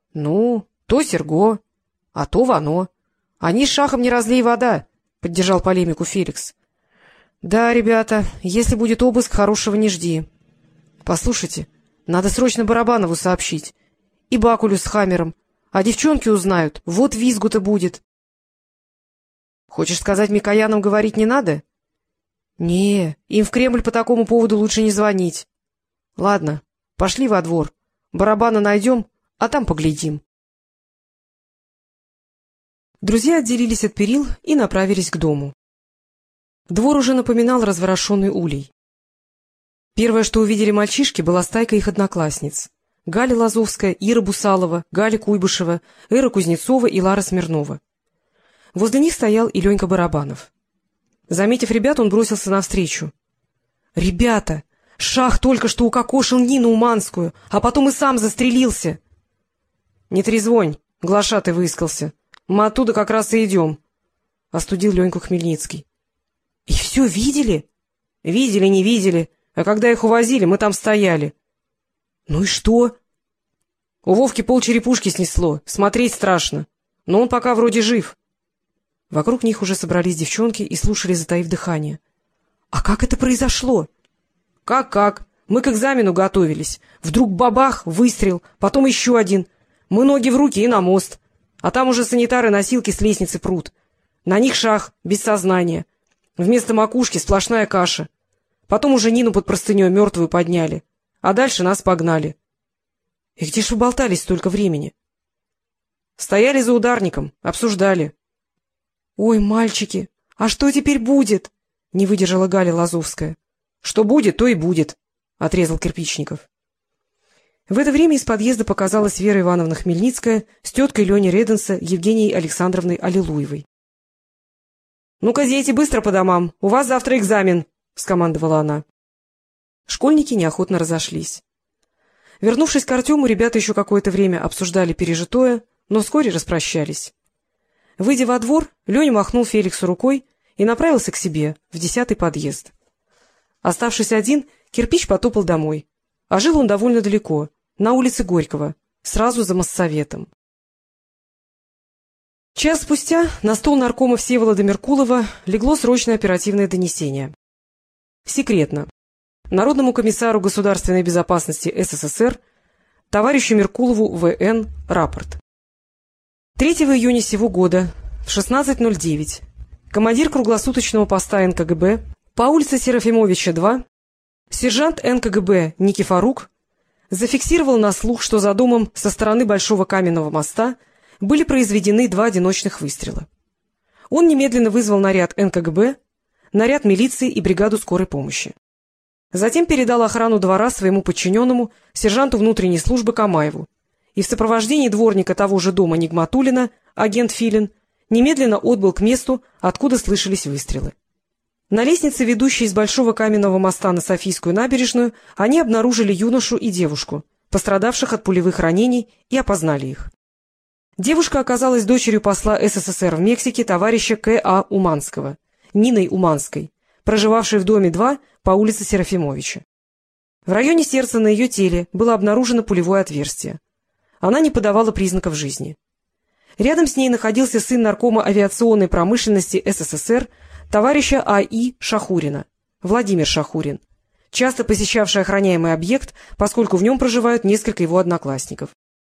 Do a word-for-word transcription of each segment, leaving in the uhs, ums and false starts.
— Ну, то Серго, а то Вано. Они с Шахом не разлей вода, — поддержал полемику Феликс. — Да, ребята, если будет обыск, хорошего не жди. Послушайте, надо срочно Барабанову сообщить. И Бакулю с Хамером. А девчонки узнают, вот визгу-то будет. — Хочешь сказать, Микоянам говорить не надо? — Не, им в Кремль по такому поводу лучше не звонить. — Ладно, пошли во двор. Барабана найдем, а там поглядим. Друзья отделились от перил и направились к дому. Двор уже напоминал разворошенный улей. Первое, что увидели мальчишки, была стайка их одноклассниц. Галя Лазовская, Ира Бусалова, Галя Куйбышева, Эра Кузнецова и Лара Смирнова. Возле них стоял и Ленька Барабанов. Заметив ребят, он бросился навстречу. — Ребята, Шах только что укокошил Нину Уманскую, а потом и сам застрелился. — Не трезвонь, глашатый выискался. Мы оттуда как раз и идем, — остудил Леньку Хмельницкий. — И все видели? — Видели, не видели. А когда их увозили, мы там стояли. — Ну и что? — У Вовки полчерепушки снесло. Смотреть страшно. Но он пока вроде жив. Вокруг них уже собрались девчонки и слушали, затаив дыхание. — А как это произошло? — Как-как? Мы к экзамену готовились. Вдруг бабах, выстрел, потом еще один. Мы ноги в руки и на мост. А там уже санитары-носилки с лестницы прут. На них Шах, без сознания. Вместо макушки сплошная каша. Потом уже Нину под простыней мертвую подняли. А дальше нас погнали. — И где ж вы болтались столько времени? — Стояли за ударником, обсуждали. — Ой, мальчики, а что теперь будет? — не выдержала Галя Лазовская. — Что будет, то и будет, — отрезал Кирпичников. В это время из подъезда показалась Вера Ивановна Хмельницкая с теткой Лени Реденса Евгенией Александровной Аллилуевой. — Ну-ка, дети, быстро по домам, у вас завтра экзамен, — скомандовала она. Школьники неохотно разошлись. Вернувшись к Артему, ребята еще какое-то время обсуждали пережитое, но вскоре распрощались. Выйдя во двор, Леня махнул Феликсу рукой и направился к себе, в десятый подъезд. Оставшись один, Кирпич потопал домой. А жил он довольно далеко, на улице Горького, сразу за Моссоветом. Час спустя на стол наркома Всеволода Меркулова легло срочное оперативное донесение. Секретно. Народному комиссару государственной безопасности СССР, товарищу Меркулову В Н, рапорт. третьего июня сего года в шестнадцать ноль девять командир круглосуточного поста эн ка гэ бэ по улице Серафимовича, два, сержант эн ка гэ бэ Никифорук зафиксировал на слух, что за домом со стороны Большого Каменного моста были произведены два одиночных выстрела. Он немедленно вызвал наряд эн ка гэ бэ, наряд милиции и бригаду скорой помощи. Затем передал охрану двора своему подчиненному, сержанту внутренней службы Камаеву, и в сопровождении дворника того же дома Нигматуллина, агент Филин, немедленно отбыл к месту, откуда слышались выстрелы. На лестнице, ведущей из Большого Каменного моста на Софийскую набережную, они обнаружили юношу и девушку, пострадавших от пулевых ранений, и опознали их. Девушка оказалась дочерью посла эс эс эс эр в Мексике товарища К А Уманского, Ниной Уманской, проживавшей в доме два по улице Серафимовича. В районе сердца на ее теле было обнаружено пулевое отверстие. Она не подавала признаков жизни. Рядом с ней находился сын наркома авиационной промышленности эс эс эс эр, товарища А И Шахурина, Владимир Шахурин, часто посещавший охраняемый объект, поскольку в нем проживают несколько его одноклассников.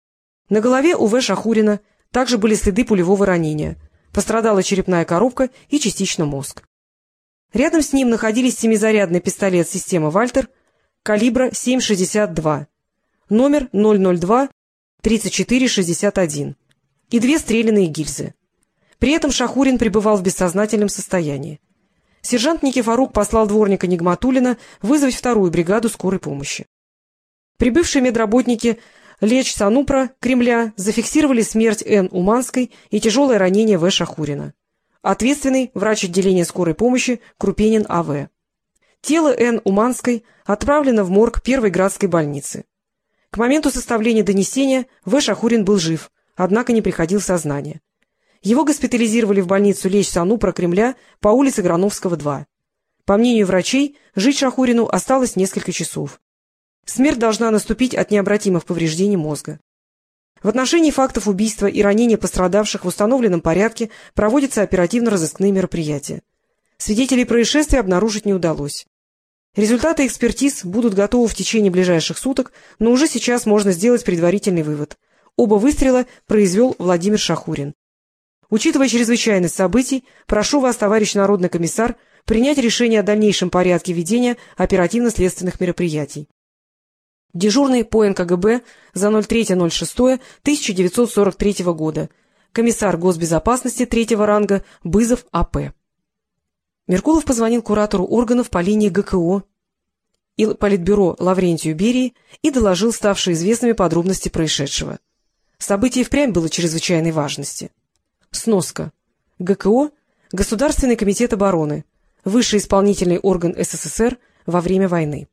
На голове у В. Шахурина также были следы пулевого ранения, пострадала черепная коробка и частично мозг. Рядом с ним находились семизарядный пистолет системы «Вальтер» калибра семь шестьдесят два, номер ноль ноль два тридцать четыре шестьдесят один и две стрелянные гильзы. При этом Шахурин пребывал в бессознательном состоянии. Сержант Никифорук послал дворника Нигматуллина вызвать вторую бригаду скорой помощи. Прибывшие медработники Леч Санупра Кремля зафиксировали смерть Н. Уманской и тяжелое ранение В. Шахурина. Ответственный врач отделения скорой помощи Крупенин А В Тело Н. Уманской отправлено в морг Первой Градской больницы. К моменту составления донесения В. Шахурин был жив, однако не приходил в сознание. Его госпитализировали в больницу Леч Санупра Кремля по улице Грановского, два. По мнению врачей, жить Шахурину осталось несколько часов. Смерть должна наступить от необратимых повреждений мозга. В отношении фактов убийства и ранения пострадавших в установленном порядке проводятся оперативно-розыскные мероприятия. Свидетелей происшествия обнаружить не удалось. Результаты экспертиз будут готовы в течение ближайших суток, но уже сейчас можно сделать предварительный вывод. Оба выстрела произвел Владимир Шахурин. Учитывая чрезвычайность событий, прошу вас, товарищ народный комиссар, принять решение о дальнейшем порядке ведения оперативно-следственных мероприятий. Дежурный по эн ка гэ бэ за ноль третье ноль шестое тысяча девятьсот сорок третьего года. Комиссар госбезопасности третьего ранга Бызов а пэ. Меркулов позвонил куратору органов по линии гэ ка о и Политбюро Лаврентию Берии и доложил ставшие известными подробности происшедшего. Событие впрямь было чрезвычайной важности. Сноска. гэ ка о – Государственный комитет обороны, высший исполнительный орган эс эс эс эр во время войны.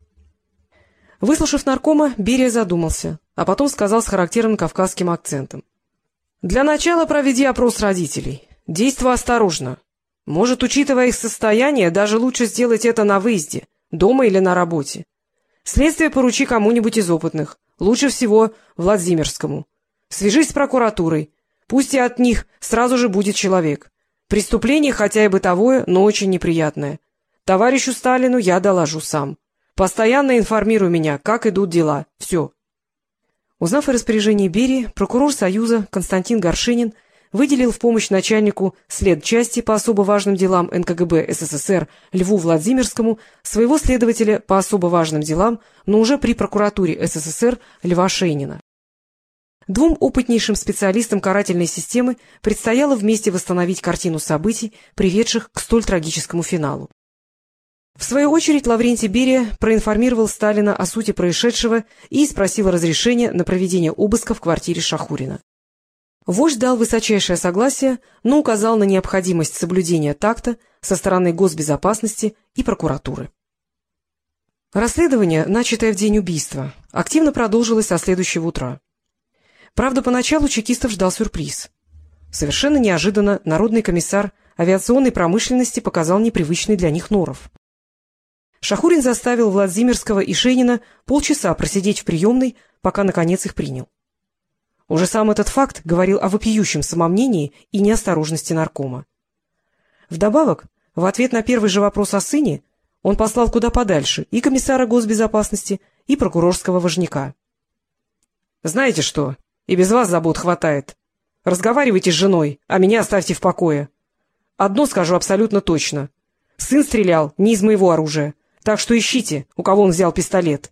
Выслушав наркома, Берия задумался, а потом сказал с характерным кавказским акцентом: — Для начала проведи опрос родителей. Действуй осторожно. Может, учитывая их состояние, даже лучше сделать это на выезде, дома или на работе. Следствие поручи кому-нибудь из опытных, лучше всего Владимирскому. Свяжись с прокуратурой, пусть и от них сразу же будет человек. Преступление, хотя и бытовое, но очень неприятное. Товарищу Сталину я доложу сам. Постоянно информируй меня, как идут дела. Все. Узнав о распоряжении Берии, прокурор Союза Константин Горшенин выделил в помощь начальнику следчасти по особо важным делам эн ка гэ бэ эс эс эс эр Льву Владимирскому своего следователя по особо важным делам, но уже при прокуратуре эс эс эс эр Льва Шейнина. Двум опытнейшим специалистам карательной системы предстояло вместе восстановить картину событий, приведших к столь трагическому финалу. В свою очередь Лаврентий Берия проинформировал Сталина о сути происшедшего и спросил разрешения на проведение обыска в квартире Шахурина. Вождь дал высочайшее согласие, но указал на необходимость соблюдения такта со стороны госбезопасности и прокуратуры. Расследование, начатое в день убийства, активно продолжилось со следующего утра. Правда, поначалу чекистов ждал сюрприз. Совершенно неожиданно народный комиссар авиационной промышленности показал непривычный для них норов. Шахурин заставил Владимирского и Шейнина полчаса просидеть в приемной, пока, наконец, их принял. Уже сам этот факт говорил о вопиющем самомнении и неосторожности наркома. Вдобавок, в ответ на первый же вопрос о сыне, он послал куда подальше и комиссара госбезопасности, и прокурорского важняка. — Знаете что, и без вас забот хватает. Разговаривайте с женой, а меня оставьте в покое. Одно скажу абсолютно точно. Сын стрелял не из моего оружия. Так что ищите, у кого он взял пистолет.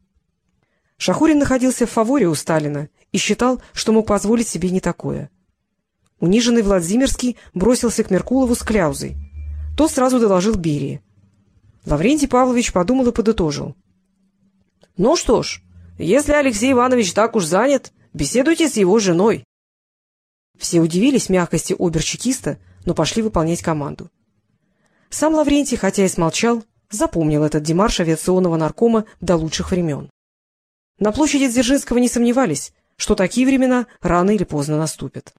Шахурин находился в фаворе у Сталина и считал, что мог позволить себе не такое. Униженный Владимирский бросился к Меркулову с кляузой. Тот сразу доложил Берии. Лаврентий Павлович подумал и подытожил: — Ну что ж, если Алексей Иванович так уж занят, беседуйте с его женой. Все удивились мягкости обер-чекиста, но пошли выполнять команду. Сам Лаврентий, хотя и смолчал, запомнил этот демарш авиационного наркома до лучших времен. На площади Дзержинского не сомневались, что такие времена рано или поздно наступят.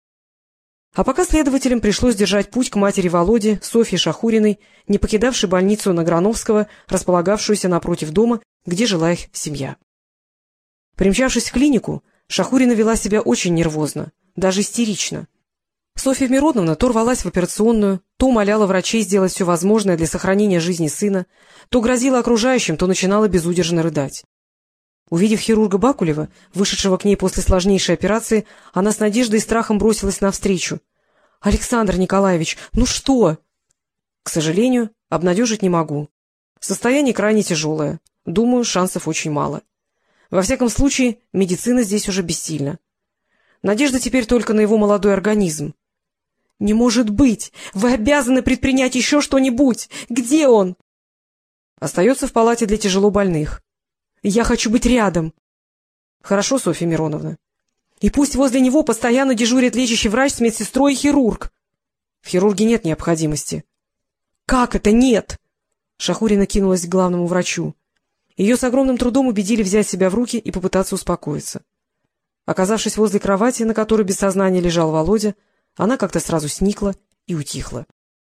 А пока следователям пришлось держать путь к матери Володи, Софье Шахуриной, не покидавшей больницу на Грановского, располагавшуюся напротив дома, где жила их семья. Примчавшись в клинику, Шахурина вела себя очень нервозно, даже истерично. Софья Мироновна то рвалась в операционную, то умоляла врачей сделать все возможное для сохранения жизни сына, то грозила окружающим, то начинала безудержно рыдать. Увидев хирурга Бакулева, вышедшего к ней после сложнейшей операции, она с надеждой и страхом бросилась навстречу. — Александр Николаевич, ну что? — К сожалению, обнадежить не могу. Состояние крайне тяжелое. Думаю, шансов очень мало. Во всяком случае, медицина здесь уже бессильна. Надежда теперь только на его молодой организм. — Не может быть! Вы обязаны предпринять еще что-нибудь! Где он? — Остается в палате для тяжелобольных. — Я хочу быть рядом. — Хорошо, Софья Мироновна. — И пусть возле него постоянно дежурит лечащий врач с медсестрой и хирург. — В хирурге нет необходимости. — Как это нет? Шахурина кинулась к главному врачу. Ее с огромным трудом убедили взять себя в руки и попытаться успокоиться. Оказавшись возле кровати, на которой без сознания лежал Володя, она как-то сразу сникла и утихла.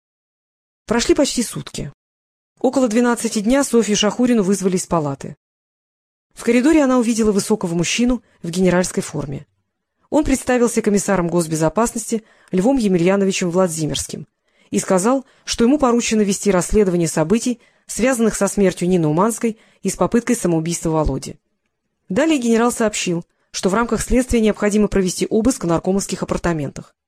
Прошли почти сутки. Около двенадцати дня Софью Шахурину вызвали из палаты. В коридоре она увидела высокого мужчину в генеральской форме. Он представился комиссаром госбезопасности Львом Емельяновичем Владимирским и сказал, что ему поручено вести расследование событий, связанных со смертью Нины Уманской и с попыткой самоубийства Володи. Далее генерал сообщил, что в рамках следствия необходимо провести обыск в наркомовских апартаментах.